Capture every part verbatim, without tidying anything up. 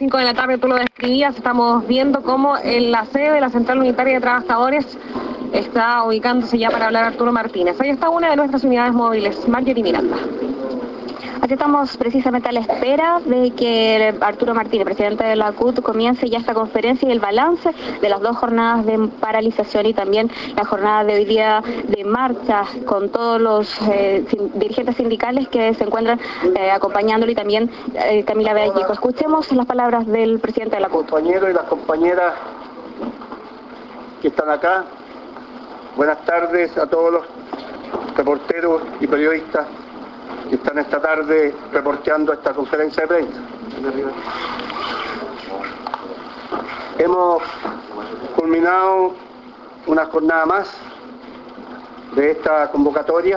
cinco de la tarde, tú lo describías, estamos viendo cómo en la sede de la Central Unitaria de Trabajadores está ubicándose ya para hablar Arturo Martínez. Ahí está una de nuestras unidades móviles, Marjorie Miranda. Aquí estamos precisamente a la espera de que Arturo Martínez, presidente de la A C U T, comience ya esta conferencia y el balance de las dos jornadas de paralización y también la jornada de hoy día de marcha con todos los eh, sin, dirigentes sindicales que se encuentran eh, acompañándolo y también eh, Camila Vallejo. Escuchemos las palabras del presidente de la A C U T. Compañeros y las compañeras que están acá, buenas tardes a todos los reporteros y periodistas que están esta tarde reporteando esta conferencia de prensa. Hemos culminado una jornada más de esta convocatoria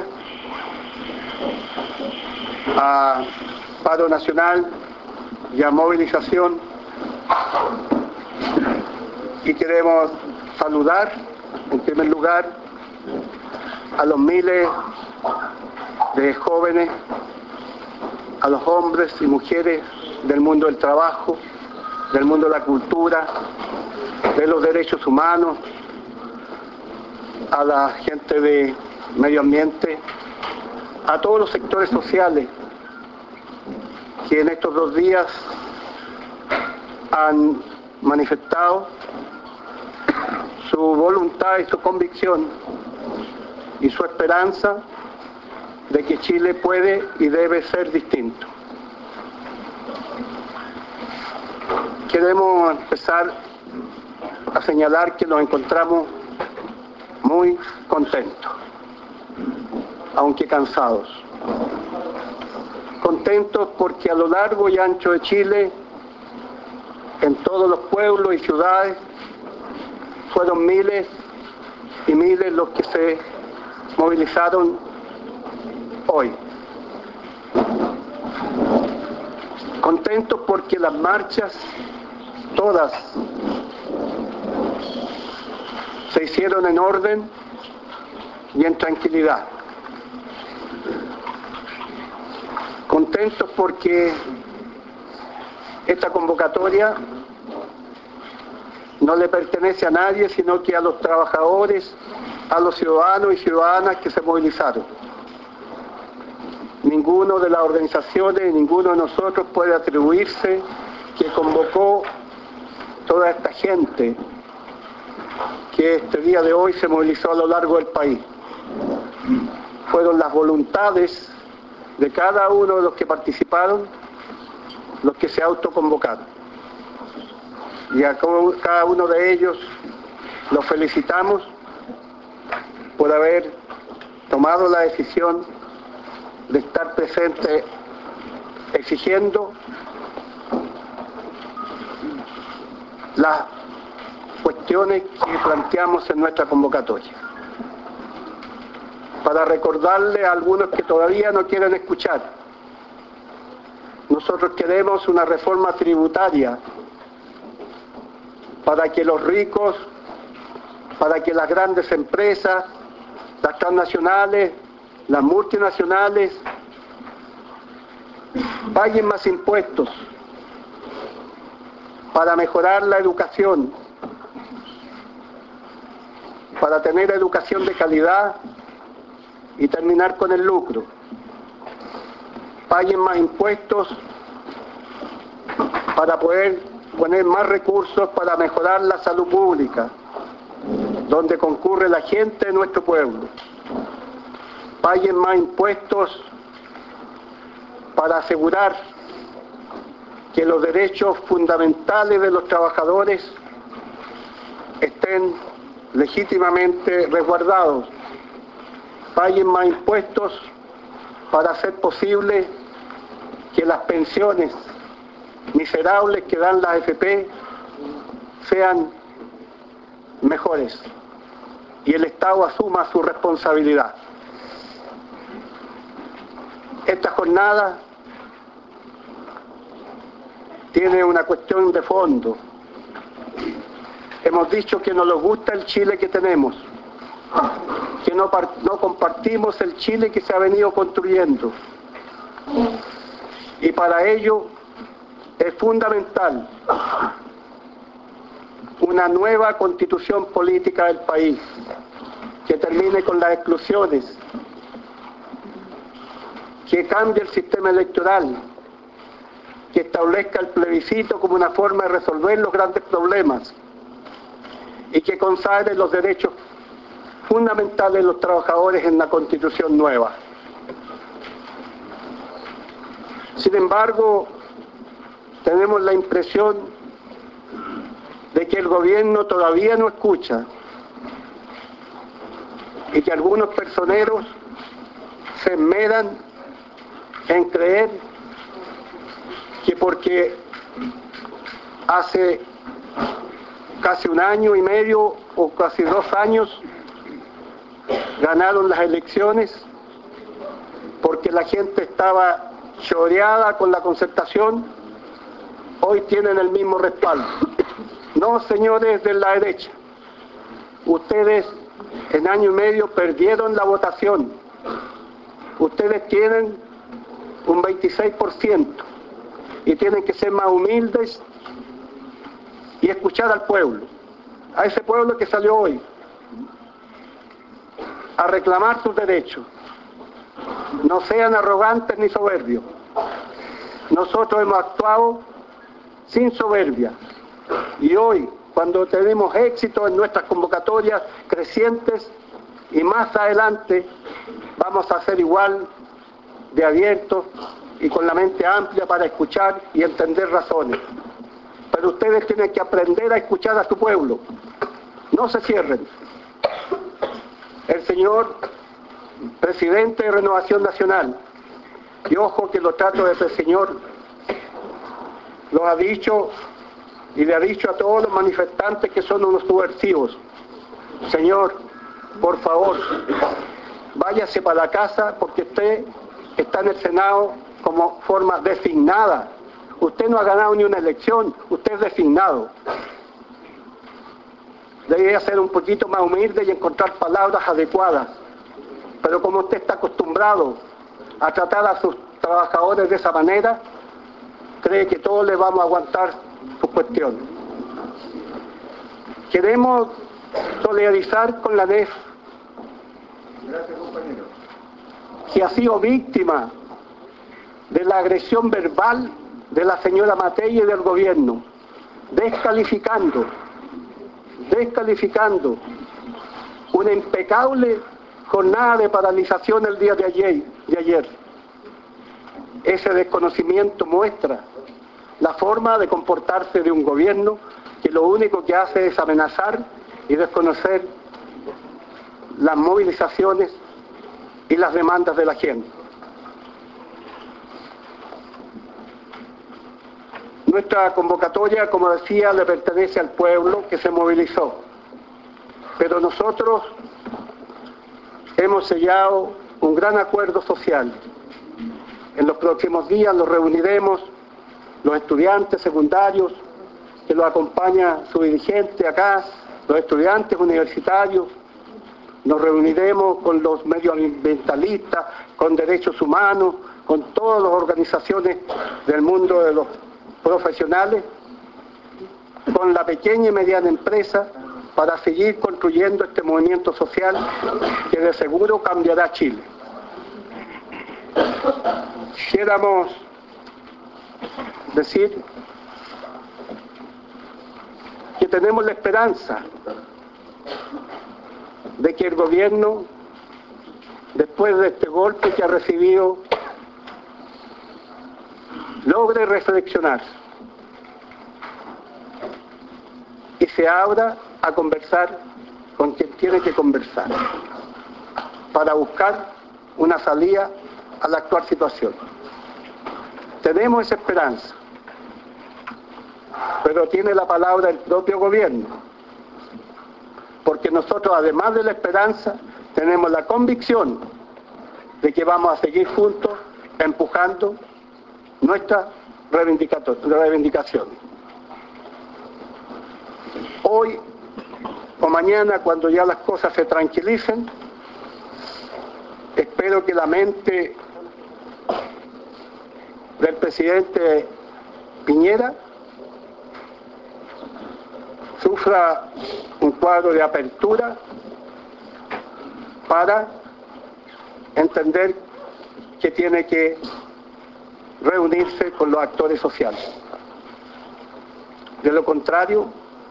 a paro nacional y a movilización, y queremos saludar en primer lugar a los miles de jóvenes, a los hombres y mujeres del mundo del trabajo, del mundo de la cultura, de los derechos humanos, a la gente de medio ambiente, a todos los sectores sociales que en estos dos días han manifestado su voluntad y su convicción y su esperanza de que Chile puede y debe ser distinto. Queremos empezar a señalar que nos encontramos muy contentos, aunque cansados. Contentos porque a lo largo y ancho de Chile, en todos los pueblos y ciudades, fueron miles y miles los que se movilizaron hoy. Contentos porque las marchas, todas, se hicieron en orden y en tranquilidad. Contentos porque esta convocatoria no le pertenece a nadie, sino que a los trabajadores, a los ciudadanos y ciudadanas que se movilizaron. Ninguno de las organizaciones, ninguno de nosotros puede atribuirse que convocó toda esta gente que este día de hoy se movilizó a lo largo del país. Fueron las voluntades de cada uno de los que participaron los que se autoconvocaron. Y a cada uno de ellos los felicitamos por haber tomado la decisión de estar presente exigiendo las cuestiones que planteamos en nuestra convocatoria. Para recordarle a algunos que todavía no quieren escuchar, nosotros queremos una reforma tributaria para que los ricos, para que las grandes empresas, las transnacionales, las multinacionales, paguen más impuestos para mejorar la educación, para tener educación de calidad y terminar con el lucro. Paguen más impuestos para poder poner más recursos para mejorar la salud pública, donde concurre la gente de nuestro pueblo. Paguen más impuestos para asegurar que los derechos fundamentales de los trabajadores estén legítimamente resguardados. Paguen más impuestos para hacer posible que las pensiones miserables que dan las A F P sean mejores y el Estado asuma su responsabilidad. Esta jornada tiene una cuestión de fondo. Hemos dicho que no nos gusta el Chile que tenemos, que no, no compartimos el Chile que se ha venido construyendo. Y para ello Es fundamental una nueva constitución política del país que termine con las exclusiones, que cambie el sistema electoral, que establezca el plebiscito como una forma de resolver los grandes problemas y que consagre los derechos fundamentales de los trabajadores en la constitución nueva. Sin embargo, tenemos la impresión de que el gobierno todavía no escucha y que algunos personeros se esmeran en creer que porque hace casi un año y medio o casi dos años ganaron las elecciones porque la gente estaba choreada con la concertación, hoy tienen el mismo respaldo. No, señores de la derecha, ustedes en año y medio perdieron la votación. Ustedes tienen un veintiséis por ciento y tienen que ser más humildes y escuchar al pueblo, a ese pueblo que salió hoy a reclamar sus derechos. No sean arrogantes ni soberbios. Nosotros hemos actuado sin soberbia y hoy, cuando tenemos éxito en nuestras convocatorias crecientes y más adelante vamos a ser igual de abiertos y con la mente amplia para escuchar y entender razones. Pero ustedes tienen que aprender a escuchar a su pueblo. No se cierren. El señor presidente de Renovación Nacional, y ojo que lo trato de ese señor, lo ha dicho y le ha dicho a todos los manifestantes que son unos subversivos: señor, por favor, váyase para la casa porque usted está en el Senado como forma designada. Usted no ha ganado ni una elección, usted es designado. Debería ser un poquito más humilde y encontrar palabras adecuadas. Pero como usted está acostumbrado a tratar a sus trabajadores de esa manera, cree que todos le vamos a aguantar sus cuestiones. Queremos solidarizar con la N E F, Gracias, compañero. que ha sido víctima de la agresión verbal de la señora Matei y del gobierno, descalificando, descalificando una impecable jornada de paralización el día de ayer, de ayer. Ese desconocimiento muestra la forma de comportarse de un gobierno que lo único que hace es amenazar y desconocer las movilizaciones y las demandas de la gente. Nuestra convocatoria, como decía, le pertenece al pueblo que se movilizó, pero nosotros hemos sellado un gran acuerdo social. En los próximos días nos reuniremos los estudiantes secundarios, que los acompaña su dirigente acá, los estudiantes universitarios, nos reuniremos con los medioambientalistas, con derechos humanos, con todas las organizaciones del mundo de los profesionales, con la pequeña y mediana empresa, para seguir construyendo este movimiento social que de seguro cambiará Chile. Quisiéramos decir que tenemos la esperanza de que el gobierno, después de este golpe que ha recibido, logre reflexionar y se abra a conversar con quien tiene que conversar para buscar una salida a la actual situación. Tenemos esa esperanza, pero tiene la palabra el propio gobierno, porque nosotros, además de la esperanza, tenemos la convicción de que vamos a seguir juntos empujando nuestra reivindicación. Hoy o mañana, cuando ya las cosas se tranquilicen, espero que la mente del presidente Piñera sufra un cuadro de apertura para entender que tiene que reunirse con los actores sociales. De lo contrario,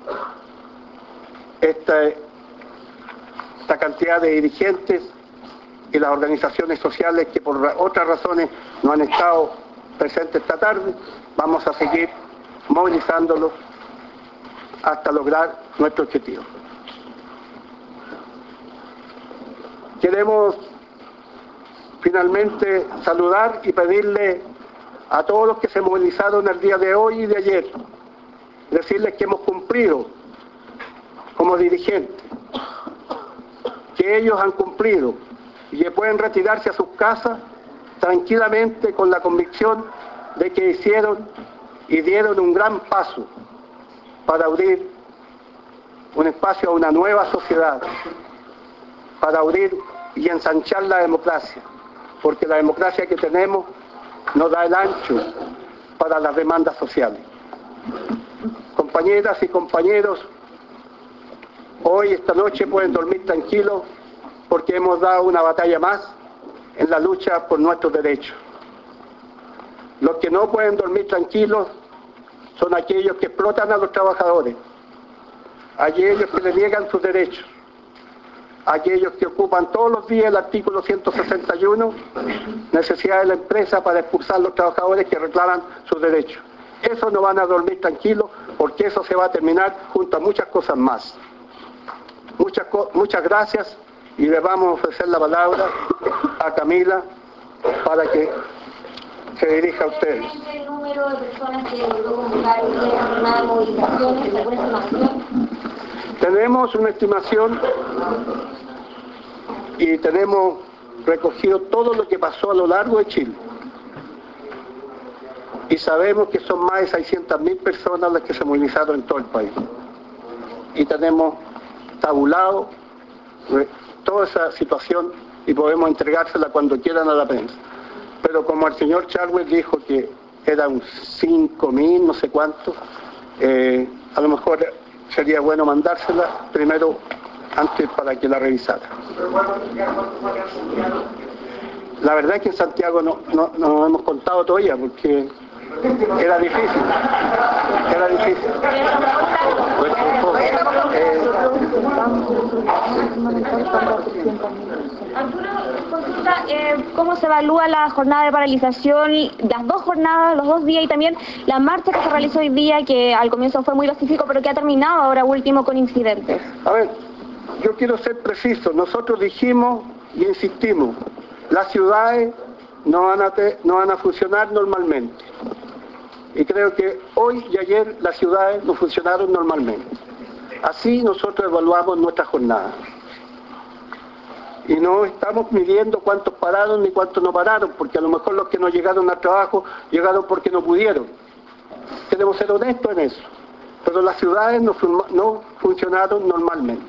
esta, esta cantidad de dirigentes y las organizaciones sociales que por otras razones no han estado presentes esta tarde, vamos a seguir movilizándolos hasta lograr nuestro objetivo. Queremos finalmente saludar y pedirle a todos los que se movilizaron el día de hoy y de ayer, decirles que hemos cumplido como dirigentes, que ellos han cumplido y que pueden retirarse a sus casas tranquilamente con la convicción de que hicieron y dieron un gran paso para abrir un espacio a una nueva sociedad, para abrir y ensanchar la democracia, porque la democracia que tenemos nos da el ancho para las demandas sociales. Compañeras y compañeros, hoy, esta noche, pueden dormir tranquilos porque hemos dado una batalla más en la lucha por nuestros derechos. Los que no pueden dormir tranquilos son aquellos que explotan a los trabajadores, aquellos que le niegan sus derechos, aquellos que ocupan todos los días el artículo ciento sesenta y uno, necesidad de la empresa para expulsar a los trabajadores que reclaman sus derechos. Eso no van a dormir tranquilos porque eso se va a terminar junto a muchas cosas más. Muchas, muchas gracias y le vamos a ofrecer la palabra a Camila para que se dirija a ustedes. ¿El número de personas que logró convocar en la jornada de movilizaciones, alguna estimación? Tenemos una estimación y tenemos recogido todo lo que pasó a lo largo de Chile. Y sabemos que son más de seiscientas mil personas las que se movilizaron en todo el país. Y tenemos tabulado toda esa situación y podemos entregársela cuando quieran a la prensa. Pero como el señor Charles dijo que eran cinco mil, no sé cuánto, eh, a lo mejor sería bueno mandársela primero antes para que la revisara. La verdad es que en Santiago no, no, no hemos contado todavía porque era difícil, era difícil. Eh, Arturo, consulta, eh, ¿cómo se evalúa la jornada de paralización, las dos jornadas, los dos días y también la marcha que se realizó hoy día, que al comienzo fue muy pacífico, pero que ha terminado ahora último con incidentes? A ver, yo quiero ser preciso. Nosotros dijimos y insistimos, las ciudades no van a, te, no van a funcionar normalmente. Y creo que hoy y ayer las ciudades no funcionaron normalmente. Así nosotros evaluamos nuestra jornada. Y no estamos midiendo cuántos pararon ni cuántos no pararon, porque a lo mejor los que no llegaron al trabajo llegaron porque no pudieron. Queremos ser honestos en eso. Pero las ciudades no, no funcionaron normalmente.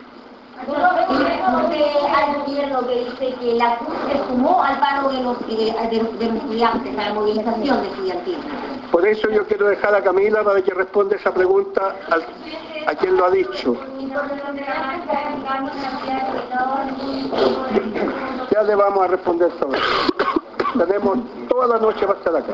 Hay un gobierno que dice que la C U T se sumó al paro de los, de, de los, de los estudiantes, a la movilización de estudiantil. Por eso yo quiero dejar a Camila para que responda esa pregunta al, a quien lo ha dicho. Ya le vamos a responder sobre eso. Tenemos toda la noche para estar acá.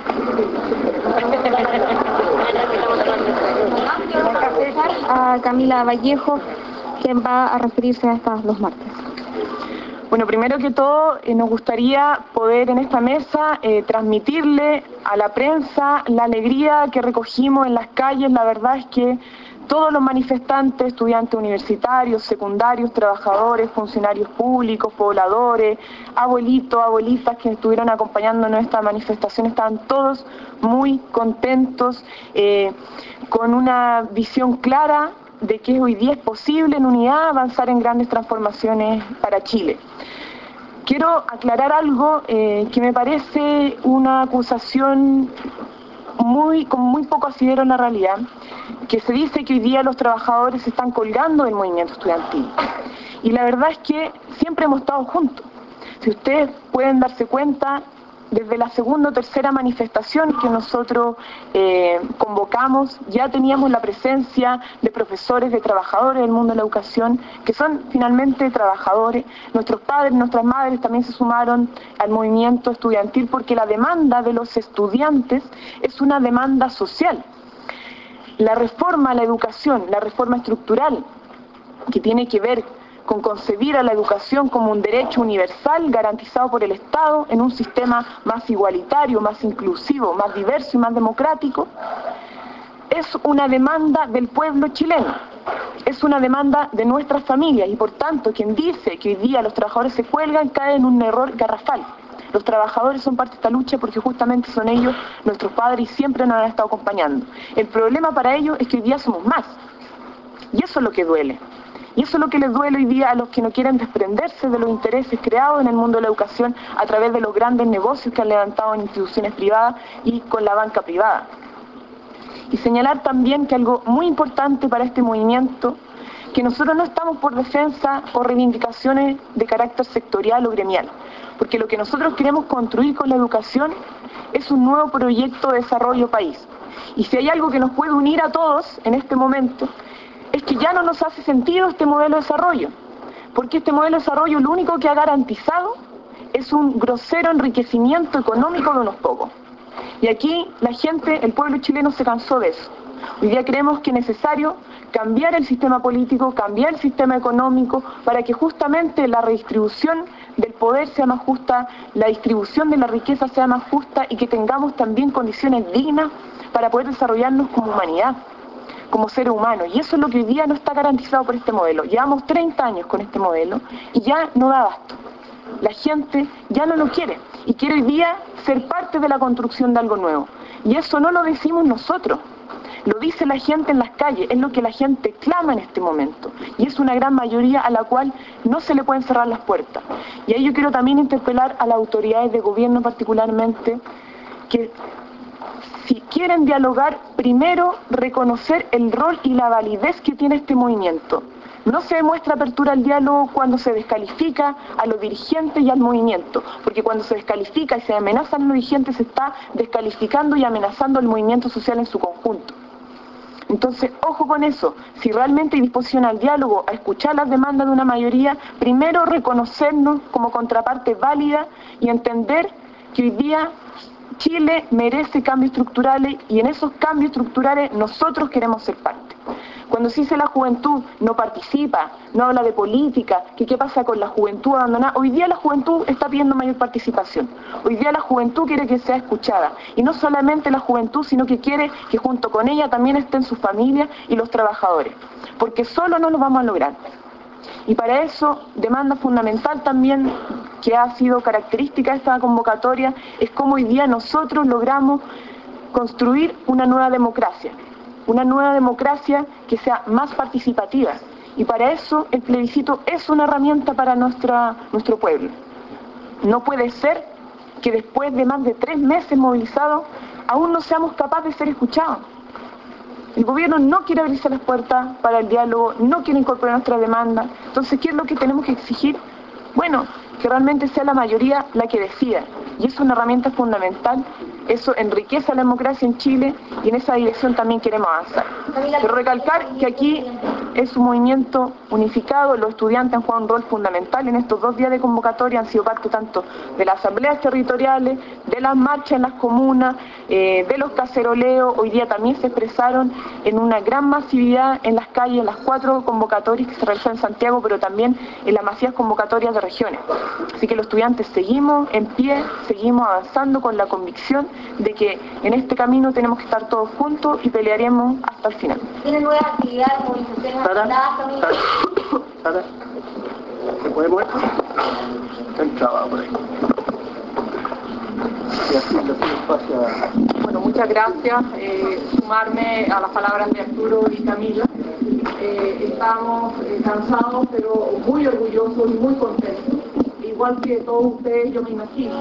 A Camila Vallejo, quien va a referirse a estas dos marchas. Bueno, primero que todo, eh, nos gustaría poder en esta mesa eh, transmitirle a la prensa la alegría que recogimos en las calles. La verdad es que todos los manifestantes, estudiantes universitarios, secundarios, trabajadores, funcionarios públicos, pobladores, abuelitos, abuelitas que estuvieron acompañándonos en esta manifestación, estaban todos muy contentos, eh, con una visión clara de que hoy día es posible en unidad avanzar en grandes transformaciones para Chile. Quiero aclarar algo eh, que me parece una acusación muy, con muy poco asidero en la realidad, que se dice que hoy día los trabajadores se están colgando del movimiento estudiantil. Y la verdad es que siempre hemos estado juntos. Si ustedes pueden darse cuenta, desde la segunda o tercera manifestación que nosotros eh, convocamos, ya teníamos la presencia de profesores, de trabajadores del mundo de la educación, que son finalmente trabajadores. Nuestros padres, nuestras madres también se sumaron al movimiento estudiantil porque la demanda de los estudiantes es una demanda social. La reforma a la educación, la reforma estructural, que tiene que ver con concebir a la educación como un derecho universal garantizado por el Estado en un sistema más igualitario, más inclusivo, más diverso y más democrático, es una demanda del pueblo chileno, es una demanda de nuestras familias y por tanto quien dice que hoy día los trabajadores se cuelgan cae en un error garrafal. Los trabajadores son parte de esta lucha porque justamente son ellos nuestros padres y siempre nos han estado acompañando. El problema para ellos es que hoy día somos más y eso es lo que duele. Y eso es lo que les duele hoy día a los que no quieren desprenderse de los intereses creados en el mundo de la educación a través de los grandes negocios que han levantado en instituciones privadas y con la banca privada. Y señalar también que algo muy importante para este movimiento, que nosotros no estamos por defensa o reivindicaciones de carácter sectorial o gremial, porque lo que nosotros queremos construir con la educación es un nuevo proyecto de desarrollo país. Y si hay algo que nos puede unir a todos en este momento, es que ya no nos hace sentido este modelo de desarrollo, porque este modelo de desarrollo lo único que ha garantizado es un grosero enriquecimiento económico de unos pocos. Y aquí la gente, el pueblo chileno se cansó de eso. Hoy día creemos que es necesario cambiar el sistema político, cambiar el sistema económico, para que justamente la redistribución del poder sea más justa, la distribución de la riqueza sea más justa y que tengamos también condiciones dignas para poder desarrollarnos como humanidad, como seres humanos, y eso es lo que hoy día no está garantizado por este modelo. Llevamos treinta años con este modelo y ya no da abasto. La gente ya no lo quiere y quiere hoy día ser parte de la construcción de algo nuevo. Y eso no lo decimos nosotros, lo dice la gente en las calles, es lo que la gente clama en este momento. Y es una gran mayoría a la cual no se le pueden cerrar las puertas. Y ahí yo quiero también interpelar a las autoridades de gobierno particularmente, que si quieren dialogar, primero reconocer el rol y la validez que tiene este movimiento. No se demuestra apertura al diálogo cuando se descalifica a los dirigentes y al movimiento, porque cuando se descalifica y se amenaza a los dirigentes se está descalificando y amenazando al movimiento social en su conjunto. Entonces, ojo con eso, si realmente hay disposición al diálogo, a escuchar las demandas de una mayoría, primero reconocernos como contraparte válida y entender que hoy día Chile merece cambios estructurales y en esos cambios estructurales nosotros queremos ser parte. Cuando se dice la juventud no participa, no habla de política, que qué pasa con la juventud abandonada, hoy día la juventud está pidiendo mayor participación. Hoy día la juventud quiere que sea escuchada. Y no solamente la juventud, sino que quiere que junto con ella también estén sus familias y los trabajadores. Porque solo no lo vamos a lograr. Y para eso, demanda fundamental también, que ha sido característica de esta convocatoria, es cómo hoy día nosotros logramos construir una nueva democracia. Una nueva democracia que sea más participativa. Y para eso el plebiscito es una herramienta para nuestra, nuestro pueblo. No puede ser que después de más de tres meses movilizados aún no seamos capaces de ser escuchados. El gobierno no quiere abrirse las puertas para el diálogo, no quiere incorporar nuestra demanda. Entonces, ¿qué es lo que tenemos que exigir? Bueno, que realmente sea la mayoría la que decida. Y es una herramienta fundamental. Eso enriquece a la democracia en Chile y en esa dirección también queremos avanzar. Pero recalcar que aquí es un movimiento unificado, los estudiantes han jugado un rol fundamental en estos dos días de convocatoria, han sido parte tanto de las asambleas territoriales, de las marchas en las comunas, eh, de los caceroleos, hoy día también se expresaron en una gran masividad en las calles, en las cuatro convocatorias que se realizaron en Santiago, pero también en las masivas convocatorias de regiones. Así que los estudiantes seguimos en pie, seguimos avanzando con la convicción de que en este camino tenemos que estar todos juntos y pelearemos hasta el final. ¿Tienen nuevas actividades, movilizaciones agendadas también? Sara, ¿se puede mover? Está el trabajo por ahí. Bueno, muchas gracias. Eh, sumarme a las palabras de Arturo y Camila. Eh, estamos eh, cansados, pero muy orgullosos y muy contentos. Igual que todos ustedes, yo me imagino.